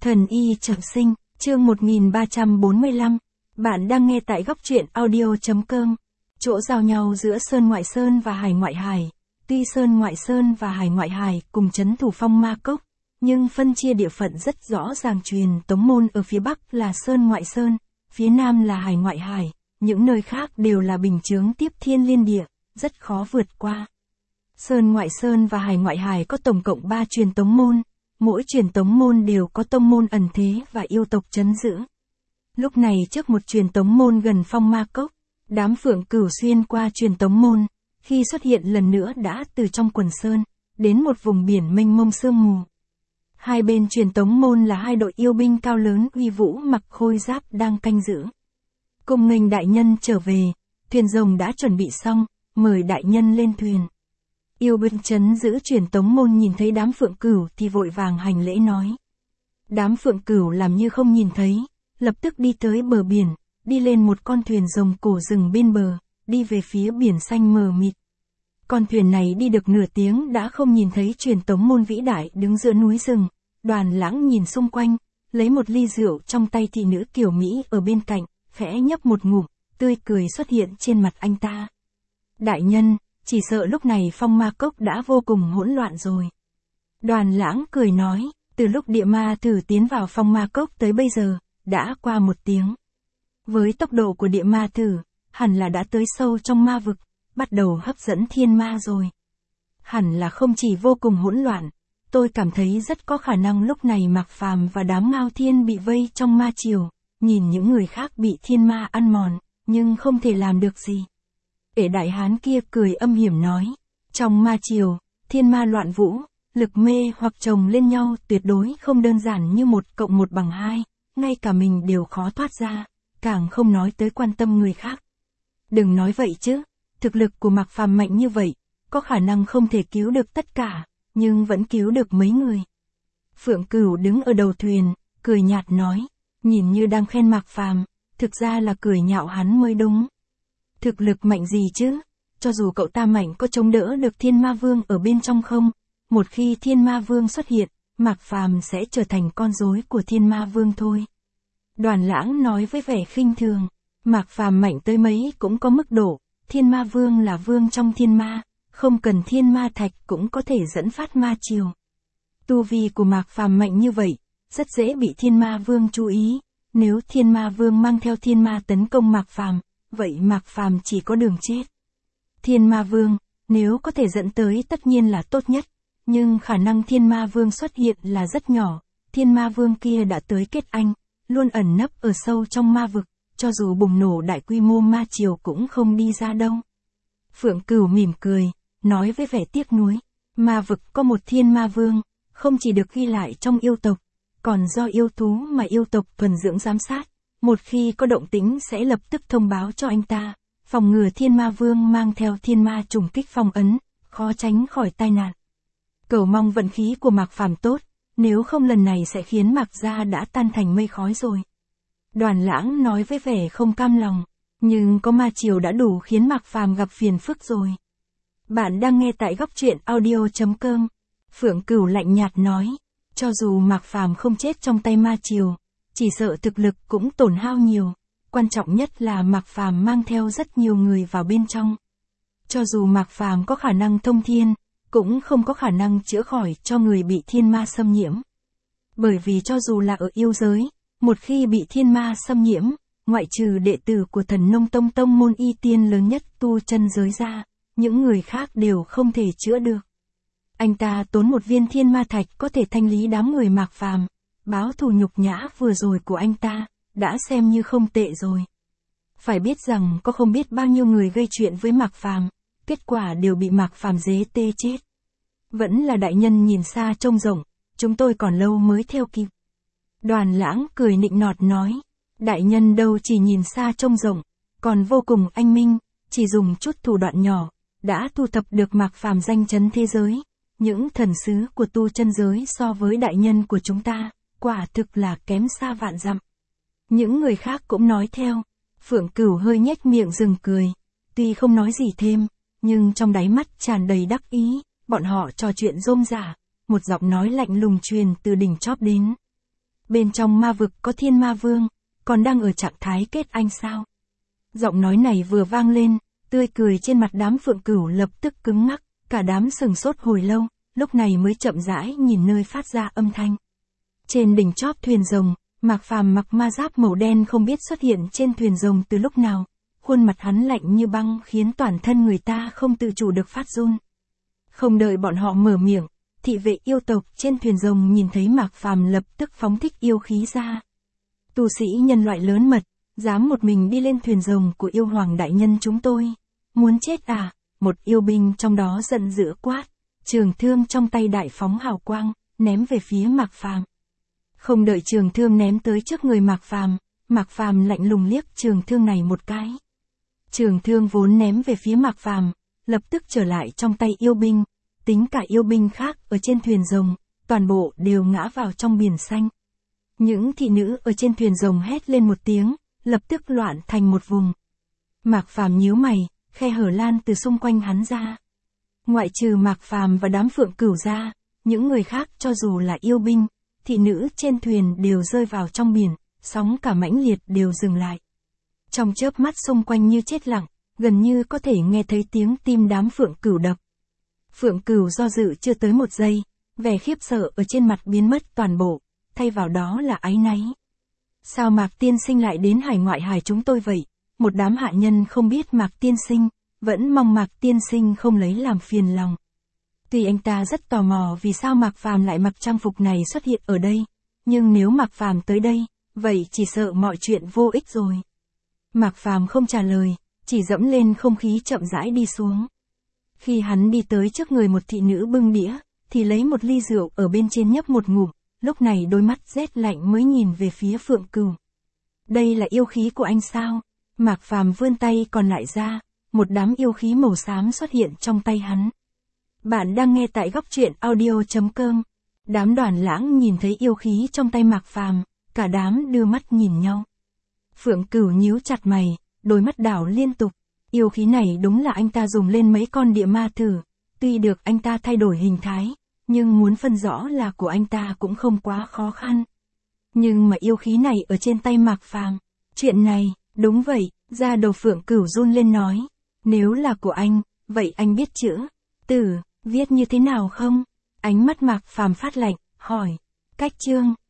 Thần y trọng sinh, chương 1345. Bạn đang nghe tại góc truyện audio.com. Chỗ giao nhau giữa Sơn Ngoại Sơn và Hải Ngoại Hải. Tuy Sơn Ngoại Sơn và Hải Ngoại Hải cùng trấn thủ Phong Ma Cốc, nhưng phân chia địa phận rất rõ ràng. Truyền tống môn ở phía Bắc là Sơn Ngoại Sơn, phía Nam là Hải Ngoại Hải, những nơi khác đều là bình chướng tiếp thiên liên địa, rất khó vượt qua. Sơn Ngoại Sơn và Hải Ngoại Hải có tổng cộng 3 truyền tống môn, mỗi truyền tống môn đều có tông môn ẩn thế và yêu tộc trấn giữ. Lúc này trước một truyền tống môn gần Phong Ma Cốc, đám Phượng Cửu xuyên qua truyền tống môn, khi xuất hiện lần nữa đã từ trong quần sơn, đến một vùng biển mênh mông sương mù. Hai bên truyền tống môn là hai đội yêu binh cao lớn uy vũ mặc khôi giáp đang canh giữ. Cùng nghênh đại nhân trở về, thuyền rồng đã chuẩn bị xong, mời đại nhân lên thuyền. Yêu binh trấn giữ truyền tống môn nhìn thấy đám Phượng Cửu thì vội vàng hành lễ nói. Đám Phượng Cửu làm như không nhìn thấy, lập tức đi tới bờ biển, đi lên một con thuyền rồng cổ rừng bên bờ, đi về phía biển xanh mờ mịt. Con thuyền này đi được nửa tiếng đã không nhìn thấy truyền tống môn vĩ đại đứng giữa núi rừng. Đoàn Lãng nhìn xung quanh, lấy một ly rượu trong tay thị nữ kiểu Mỹ ở bên cạnh, khẽ nhấp một ngụm, tươi cười xuất hiện trên mặt anh ta. Đại nhân, chỉ sợ lúc này Phong Ma Cốc đã vô cùng hỗn loạn rồi. Đoàn Lãng cười nói, từ lúc địa ma thử tiến vào Phong Ma Cốc tới bây giờ, đã qua 1 tiếng. Với tốc độ của địa ma thử, hẳn là đã tới sâu trong ma vực, bắt đầu hấp dẫn thiên ma rồi. Hẳn là không chỉ vô cùng hỗn loạn, tôi cảm thấy rất có khả năng lúc này Mạc Phàm và đám Ngao Thiên bị vây trong ma triều, nhìn những người khác bị thiên ma ăn mòn, nhưng không thể làm được gì. Ể đại hán kia cười âm hiểm nói, trong ma triều, thiên ma loạn vũ, lực mê hoặc chồng lên nhau tuyệt đối không đơn giản như 1 + 1 = 2, ngay cả mình đều khó thoát ra, càng không nói tới quan tâm người khác. Đừng nói vậy chứ, thực lực của Mạc Phàm mạnh như vậy, có khả năng không thể cứu được tất cả, nhưng vẫn cứu được mấy người. Phượng Cửu đứng ở đầu thuyền, cười nhạt nói, nhìn như đang khen Mạc Phàm, thực ra là cười nhạo hắn mới đúng. Thực lực mạnh gì chứ, cho dù cậu ta mạnh có chống đỡ được Thiên Ma Vương ở bên trong không, một khi Thiên Ma Vương xuất hiện, Mạc Phàm sẽ trở thành con rối của Thiên Ma Vương thôi. Đoàn Lãng nói với vẻ khinh thường, Mạc Phàm mạnh tới mấy cũng có mức độ, Thiên Ma Vương là vương trong thiên ma, không cần thiên ma thạch cũng có thể dẫn phát ma triều. Tu vi của Mạc Phàm mạnh như vậy, rất dễ bị Thiên Ma Vương chú ý, nếu Thiên Ma Vương mang theo thiên ma tấn công Mạc Phàm, vậy Mạc Phàm chỉ có đường chết. Thiên Ma Vương, nếu có thể dẫn tới tất nhiên là tốt nhất, nhưng khả năng Thiên Ma Vương xuất hiện là rất nhỏ, Thiên Ma Vương kia đã tới kết anh, luôn ẩn nấp ở sâu trong ma vực, cho dù bùng nổ đại quy mô ma triều cũng không đi ra đâu. Phượng Cửu mỉm cười, nói với vẻ tiếc nuối, ma vực có một Thiên Ma Vương, không chỉ được ghi lại trong yêu tộc, còn do yêu thú mà yêu tộc thuần dưỡng giám sát, một khi có động tĩnh sẽ lập tức thông báo cho anh ta, phòng ngừa Thiên Ma Vương mang theo thiên ma trùng kích phong ấn, khó tránh khỏi tai nạn. Cầu mong vận khí của Mạc Phàm tốt, nếu không lần này sẽ khiến Mạc gia đã tan thành mây khói rồi. Đoàn Lãng nói với vẻ không cam lòng, nhưng có ma triều đã đủ khiến Mạc Phàm gặp phiền phức rồi. Bạn đang nghe tại góc truyện audio.com. Phượng Cửu lạnh nhạt nói, cho dù Mạc Phàm không chết trong tay ma triều, chỉ sợ thực lực cũng tổn hao nhiều, quan trọng nhất là Mạc Phàm mang theo rất nhiều người vào bên trong. Cho dù Mạc Phàm có khả năng thông thiên, cũng không có khả năng chữa khỏi cho người bị thiên ma xâm nhiễm. Bởi vì cho dù là ở yêu giới, một khi bị thiên ma xâm nhiễm, ngoại trừ đệ tử của Thần Nông Tông tông môn y tiên lớn nhất tu chân giới ra, những người khác đều không thể chữa được. Anh ta tốn 1 viên thiên ma thạch có thể thanh lý đám người Mạc Phàm, báo thù nhục nhã vừa rồi của anh ta, đã xem như không tệ rồi. Phải biết rằng có không biết bao nhiêu người gây chuyện với Mạc Phàm, kết quả đều bị Mạc Phàm dế tê chết. Vẫn là đại nhân nhìn xa trông rộng, chúng tôi còn lâu mới theo kịp. Đoàn Lãng cười nịnh nọt nói, đại nhân đâu chỉ nhìn xa trông rộng, còn vô cùng anh minh, chỉ dùng chút thủ đoạn nhỏ, đã thu thập được Mạc Phàm danh chấn thế giới. Những thần sứ của tu chân giới so với đại nhân của chúng ta, quả thực là kém xa vạn dặm. Những người khác cũng nói theo. Phượng Cửu hơi nhếch miệng dừng cười, tuy không nói gì thêm, nhưng trong đáy mắt tràn đầy đắc ý, bọn họ trò chuyện rôm rả, một giọng nói lạnh lùng truyền từ đỉnh chóp đến. Bên trong ma vực có thiên ma vương, còn đang ở trạng thái kết anh sao? Giọng nói này vừa vang lên, tươi cười trên mặt đám Phượng Cửu lập tức cứng ngắc, cả đám sừng sốt hồi lâu, lúc này mới chậm rãi nhìn nơi phát ra âm thanh. Trên đỉnh chóp thuyền rồng, Mạc Phàm mặc ma giáp màu đen không biết xuất hiện trên thuyền rồng từ lúc nào, khuôn mặt hắn lạnh như băng khiến toàn thân người ta không tự chủ được phát run. Không đợi bọn họ mở miệng, thị vệ yêu tộc trên thuyền rồng nhìn thấy Mạc Phàm lập tức phóng thích yêu khí ra. Tu sĩ nhân loại lớn mật, dám một mình đi lên thuyền rồng của yêu hoàng đại nhân chúng tôi. Muốn chết à? Một yêu binh trong đó giận dữ quát, trường thương trong tay đại phóng hào quang, ném về phía Mạc Phàm. Không đợi trường thương ném tới trước người Mạc Phàm lạnh lùng liếc trường thương này một cái. Trường thương vốn ném về phía Mạc Phàm, lập tức trở lại trong tay yêu binh, tính cả yêu binh khác ở trên thuyền rồng, toàn bộ đều ngã vào trong biển xanh. Những thị nữ ở trên thuyền rồng hét lên một tiếng, lập tức loạn thành một vùng. Mạc Phàm nhíu mày, khe hở lan từ xung quanh hắn ra. Ngoại trừ Mạc Phàm và đám Phượng Cửu ra, những người khác cho dù là yêu binh, thị nữ trên thuyền đều rơi vào trong biển, sóng cả mãnh liệt đều dừng lại. Trong chớp mắt xung quanh như chết lặng, gần như có thể nghe thấy tiếng tim đám Phượng Cửu đập. Phượng Cửu do dự chưa tới một giây, vẻ khiếp sợ ở trên mặt biến mất toàn bộ, thay vào đó là áy náy. Sao Mạc tiên sinh lại đến hải ngoại hải chúng tôi vậy? Một đám hạ nhân không biết Mạc tiên sinh, vẫn mong Mạc tiên sinh không lấy làm phiền lòng. Tuy anh ta rất tò mò vì sao Mạc Phàm lại mặc trang phục này xuất hiện ở đây, nhưng nếu Mạc Phàm tới đây, vậy chỉ sợ mọi chuyện vô ích rồi. Mạc Phàm không trả lời, chỉ dẫm lên không khí chậm rãi đi xuống. Khi hắn đi tới trước người một thị nữ bưng đĩa, thì lấy một ly rượu ở bên trên nhấp một ngụm, lúc này đôi mắt rét lạnh mới nhìn về phía Phượng Cửu. Đây là yêu khí của anh sao? Mạc Phàm vươn tay còn lại ra, một đám yêu khí màu xám xuất hiện trong tay hắn. Bạn đang nghe tại góc truyện audio.com. Đám Đoàn Lãng nhìn thấy yêu khí trong tay Mạc Phàm, cả đám đưa mắt nhìn nhau. Phượng Cửu nhíu chặt mày, đôi mắt đảo liên tục. Yêu khí này đúng là anh ta dùng lên mấy con địa ma thử, tuy được anh ta thay đổi hình thái, nhưng muốn phân rõ là của anh ta cũng không quá khó khăn. Nhưng mà yêu khí này ở trên tay Mạc Phàm, chuyện này, đúng vậy, da đầu Phượng Cửu run lên nói, nếu là của anh, vậy anh biết chữ Tử viết như thế nào không? Ánh mắt Mạc Phàm phát lạnh, hỏi, cách chương.